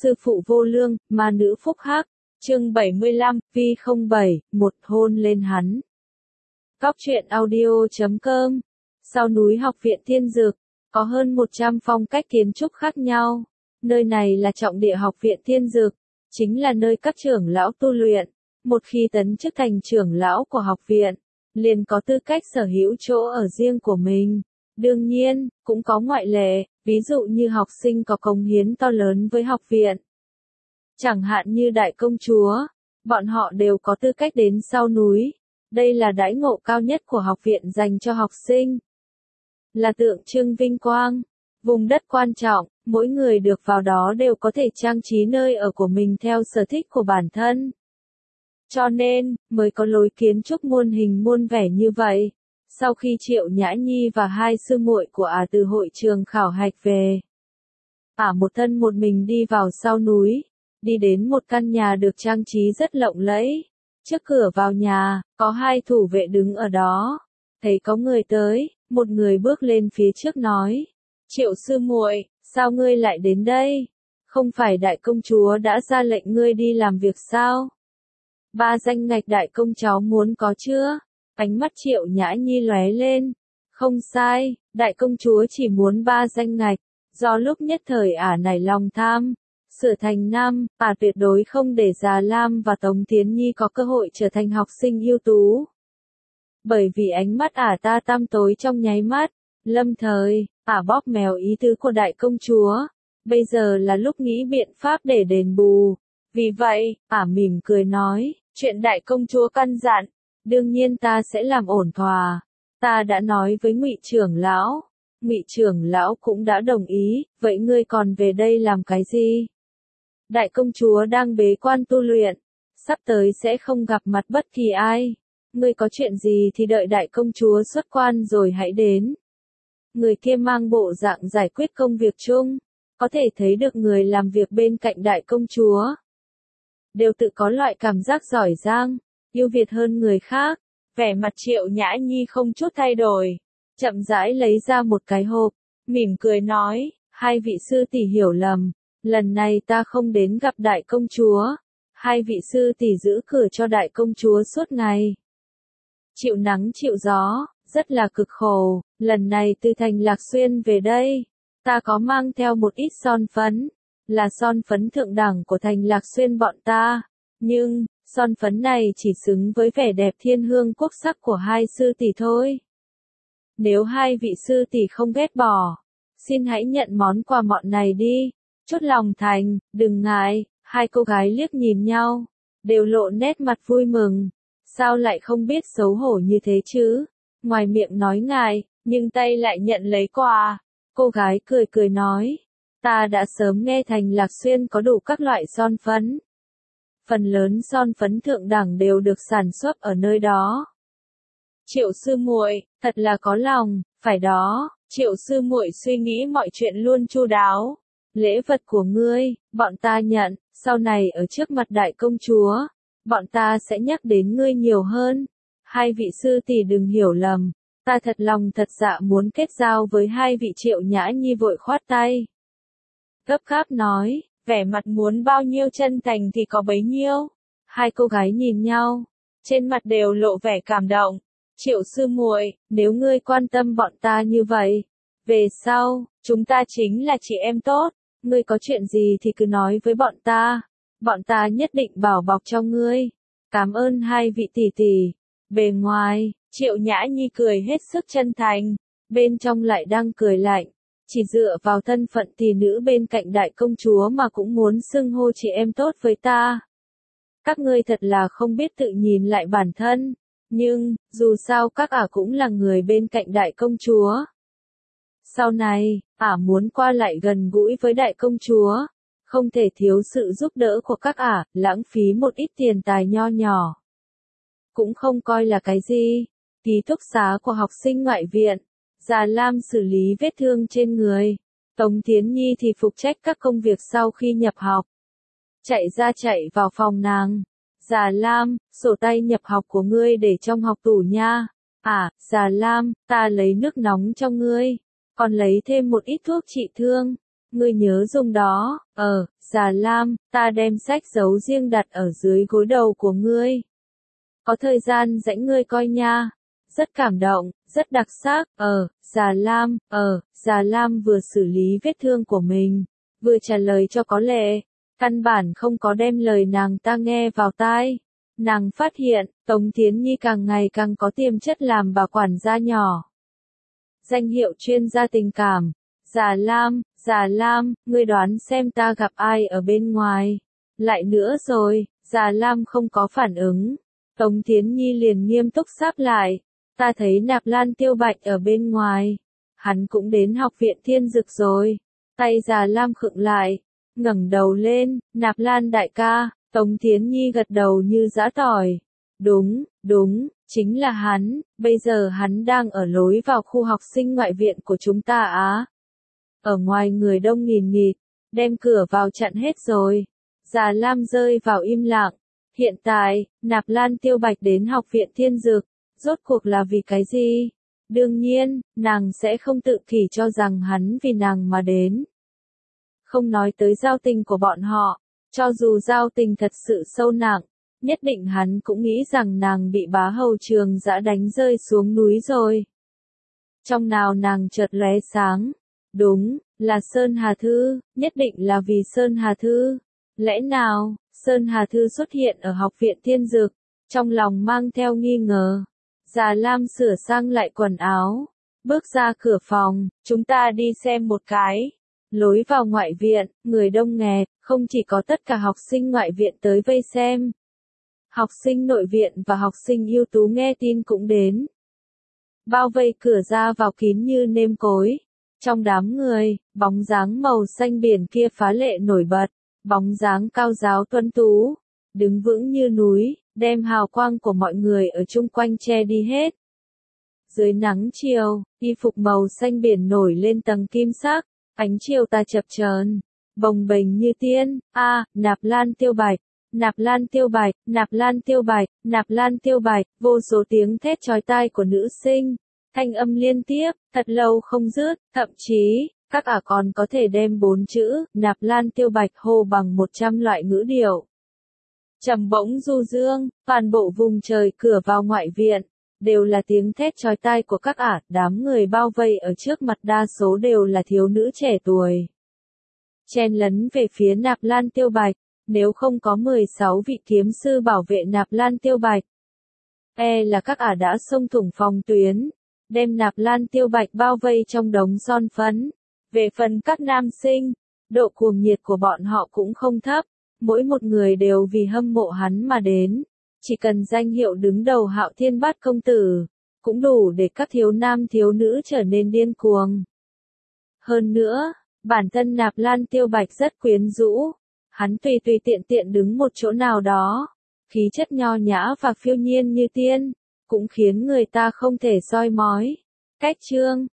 sư phụ vô lương, ma nữ phúc hắc. Chương 75, Vi 07, một hôn lên hắn. Góc truyện audio.com. Sau núi Học viện Thiên Dược, có hơn 100 phong cách kiến trúc khác nhau. Nơi này là trọng địa Học viện Thiên Dược, chính là nơi các trưởng lão tu luyện. Một khi tấn chức thành trưởng lão của học viện, liền có tư cách sở hữu chỗ ở riêng của mình. Đương nhiên, cũng có ngoại lệ, ví dụ như học sinh có cống hiến to lớn với học viện. Chẳng hạn như đại công chúa, bọn họ đều có tư cách đến sau núi. Đây là đãi ngộ cao nhất của học viện dành cho học sinh. Là tượng trưng vinh quang, vùng đất quan trọng, mỗi người được vào đó đều có thể trang trí nơi ở của mình theo sở thích của bản thân. Cho nên, mới có lối kiến trúc muôn hình muôn vẻ như vậy. Sau khi Triệu Nhã Nhi và hai sư muội của từ hội trường khảo hạch về, một thân một mình đi vào sau núi, đi đến một căn nhà được trang trí rất lộng lẫy. Trước cửa vào nhà, có hai thủ vệ đứng ở đó. Thấy có người tới, một người bước lên phía trước nói: Triệu sư muội, sao ngươi lại đến đây? Không phải đại công chúa đã ra lệnh ngươi đi làm việc sao? 3 danh ngạch đại công cháu muốn có chưa? Ánh mắt Triệu Nhã Nhi lóe lên. Không sai, đại công chúa chỉ muốn 3 danh ngạch. Do lúc nhất thời nảy lòng tham, sửa thành nam, tuyệt đối không để Già Lam và Tống Tiến Nhi có cơ hội trở thành học sinh ưu tú. Bởi vì ánh mắt ta tăm tối trong nháy mắt, lâm thời, bóp mèo ý tứ của đại công chúa. Bây giờ là lúc nghĩ biện pháp để đền bù. Vì vậy, mỉm cười nói, chuyện đại công chúa căn dặn, đương nhiên ta sẽ làm ổn thỏa. Ta đã nói với Ngụy trưởng lão. Ngụy trưởng lão cũng đã đồng ý, vậy ngươi còn về đây làm cái gì? Đại công chúa đang bế quan tu luyện, sắp tới sẽ không gặp mặt bất kỳ ai. Ngươi có chuyện gì thì đợi đại công chúa xuất quan rồi hãy đến. Người kia mang bộ dạng giải quyết công việc chung, có thể thấy được người làm việc bên cạnh đại công chúa đều tự có loại cảm giác giỏi giang, ưu việt hơn người khác. Vẻ mặt Triệu Nhã Nhi không chút thay đổi, chậm rãi lấy ra một cái hộp, mỉm cười nói, hai vị sư tỷ hiểu lầm, lần này ta không đến gặp đại công chúa. Hai vị sư tỷ giữ cửa cho đại công chúa suốt ngày, chịu nắng chịu gió, rất là cực khổ. Lần này từ thành Lạc Xuyên về đây, ta có mang theo một ít son phấn, là son phấn thượng đẳng của thành Lạc Xuyên bọn ta. Nhưng, son phấn này chỉ xứng với vẻ đẹp thiên hương quốc sắc của hai sư tỷ thôi. Nếu hai vị sư tỷ không ghét bỏ, xin hãy nhận món quà mọn này đi. Chốt lòng thành, đừng ngại. Hai cô gái liếc nhìn nhau, đều lộ nét mặt vui mừng. Sao lại không biết xấu hổ như thế chứ? Ngoài miệng nói ngại, nhưng tay lại nhận lấy quà. Cô gái cười cười nói, ta đã sớm nghe thành Lạc Xuyên có đủ các loại son phấn. Phần lớn son phấn thượng đẳng đều được sản xuất ở nơi đó. Triệu sư muội, thật là có lòng, phải đó. Triệu sư muội suy nghĩ mọi chuyện luôn chu đáo. Lễ vật của ngươi, bọn ta nhận, sau này ở trước mặt đại công chúa, bọn ta sẽ nhắc đến ngươi nhiều hơn. Hai vị sư tỷ đừng hiểu lầm, ta thật lòng thật dạ muốn kết giao với hai vị. Triệu Nhã Nhi vội khoát tay, gấp gáp nói, vẻ mặt muốn bao nhiêu chân thành thì có bấy nhiêu. Hai cô gái nhìn nhau, trên mặt đều lộ vẻ cảm động. Triệu sư muội, nếu ngươi quan tâm bọn ta như vậy, về sau, chúng ta chính là chị em tốt. Ngươi có chuyện gì thì cứ nói với bọn ta nhất định bảo bọc cho ngươi. Cảm ơn hai vị tỷ tỷ. Bề ngoài, Triệu Nhã Nhi cười hết sức chân thành, bên trong lại đang cười lạnh. Chỉ dựa vào thân phận tỷ nữ bên cạnh đại công chúa mà cũng muốn xưng hô chị em tốt với ta. Các ngươi thật là không biết tự nhìn lại bản thân. Nhưng, dù sao các cũng là người bên cạnh đại công chúa. Sau này, muốn qua lại gần gũi với đại công chúa, không thể thiếu sự giúp đỡ của các lãng phí một ít tiền tài nho nhỏ cũng không coi là cái gì. Ký túc xá của học sinh ngoại viện, Già Lam xử lý vết thương trên người, Tống Tiến Nhi thì phụ trách các công việc sau khi nhập học. Chạy ra chạy vào phòng nàng. Già Lam, sổ tay nhập học của ngươi để trong học tủ nha. Già Lam, ta lấy nước nóng cho ngươi. Còn lấy thêm một ít thuốc trị thương. ngươi nhớ dùng đó, Già Lam, ta đem sách giấu riêng đặt ở dưới gối đầu của ngươi. Có thời gian rảnh ngươi coi nha. Rất cảm động, rất đặc sắc, Già Lam vừa xử lý vết thương của mình, vừa trả lời cho có lệ, căn bản không có đem lời nàng ta nghe vào tai. Nàng phát hiện, Tống Thiến Nhi càng ngày càng có tiềm chất làm bà quản gia nhỏ. Danh hiệu chuyên gia tình cảm. Già Lam, ngươi đoán xem ta gặp ai ở bên ngoài. Lại nữa rồi, Già Lam không có phản ứng. Tống Thiến Nhi liền nghiêm túc sáp lại. Ta thấy Nạp Lan Tiêu Bạch ở bên ngoài. Hắn cũng đến học viện Thiên Dực rồi. Tay Già Lam khựng lại. Ngẩng đầu lên, Nạp Lan đại ca. Tống Thiến Nhi gật đầu như giã tỏi. Đúng, chính là hắn. Bây giờ hắn đang ở lối vào khu học sinh ngoại viện của chúng ta á. Ở ngoài người đông nghìn nghịt, đem cửa vào chặn hết rồi. Già Lam rơi vào im lặng. Hiện tại, Nạp Lan Tiêu Bạch đến học viện Thiên Dực, rốt cuộc là vì cái gì? Đương nhiên, nàng sẽ không tự kỷ cho rằng hắn vì nàng mà đến. Không nói tới giao tình của bọn họ, cho dù giao tình thật sự sâu nặng, nhất định hắn cũng nghĩ rằng nàng bị bá hầu Trường Dã đánh rơi xuống núi rồi. Trong nào nàng chợt lóe sáng, đúng, là Sơn Hà Thư, nhất định là vì Sơn Hà Thư. Lẽ nào, Sơn Hà Thư xuất hiện ở học viện Thiên Dực, trong lòng mang theo nghi ngờ. Già Lam sửa sang lại quần áo, bước ra cửa phòng, chúng ta đi xem một cái. Lối vào ngoại viện, người đông nghẹt, không chỉ có tất cả học sinh ngoại viện tới vây xem. Học sinh nội viện và học sinh ưu tú nghe tin cũng đến. Bao vây cửa ra vào kín như nêm cối. Trong đám người, bóng dáng màu xanh biển kia phá lệ nổi bật. Bóng dáng cao giáo tuấn tú, đứng vững như núi, đem hào quang của mọi người ở chung quanh che đi hết. Dưới nắng chiều, y phục màu xanh biển nổi lên tầng kim sắc, ánh chiều tà chập chờn, bồng bềnh như tiên. Nạp Lan Tiêu Bạch, Nạp Lan Tiêu Bạch, Nạp Lan Tiêu Bạch, Nạp Lan Tiêu Bạch, vô số tiếng thét chói tai của nữ sinh, thanh âm liên tiếp, thật lâu không dứt, thậm chí các ả còn có thể đem 4 chữ Nạp Lan Tiêu Bạch hô bằng 100 loại ngữ điệu. Trầm bỗng du dương, toàn bộ vùng trời cửa vào ngoại viện, đều là tiếng thét chói tai của các ả, đám người bao vây ở trước mặt đa số đều là thiếu nữ trẻ tuổi. Chen lấn về phía Nạp Lan Tiêu Bạch, nếu không có 16 vị kiếm sư bảo vệ Nạp Lan Tiêu Bạch. Là các ả đã xông thủng phòng tuyến, đem Nạp Lan Tiêu Bạch bao vây trong đống son phấn. Về phần các nam sinh, độ cuồng nhiệt của bọn họ cũng không thấp, mỗi một người đều vì hâm mộ hắn mà đến. Chỉ cần danh hiệu đứng đầu Hạo Thiên Bát công tử, cũng đủ để các thiếu nam thiếu nữ trở nên điên cuồng. Hơn nữa, bản thân Nạp Lan Tiêu Bạch rất quyến rũ, hắn tùy tiện tiện đứng một chỗ nào đó, khí chất nho nhã và phiêu nhiên như tiên, cũng khiến người ta không thể soi mói. Cách chương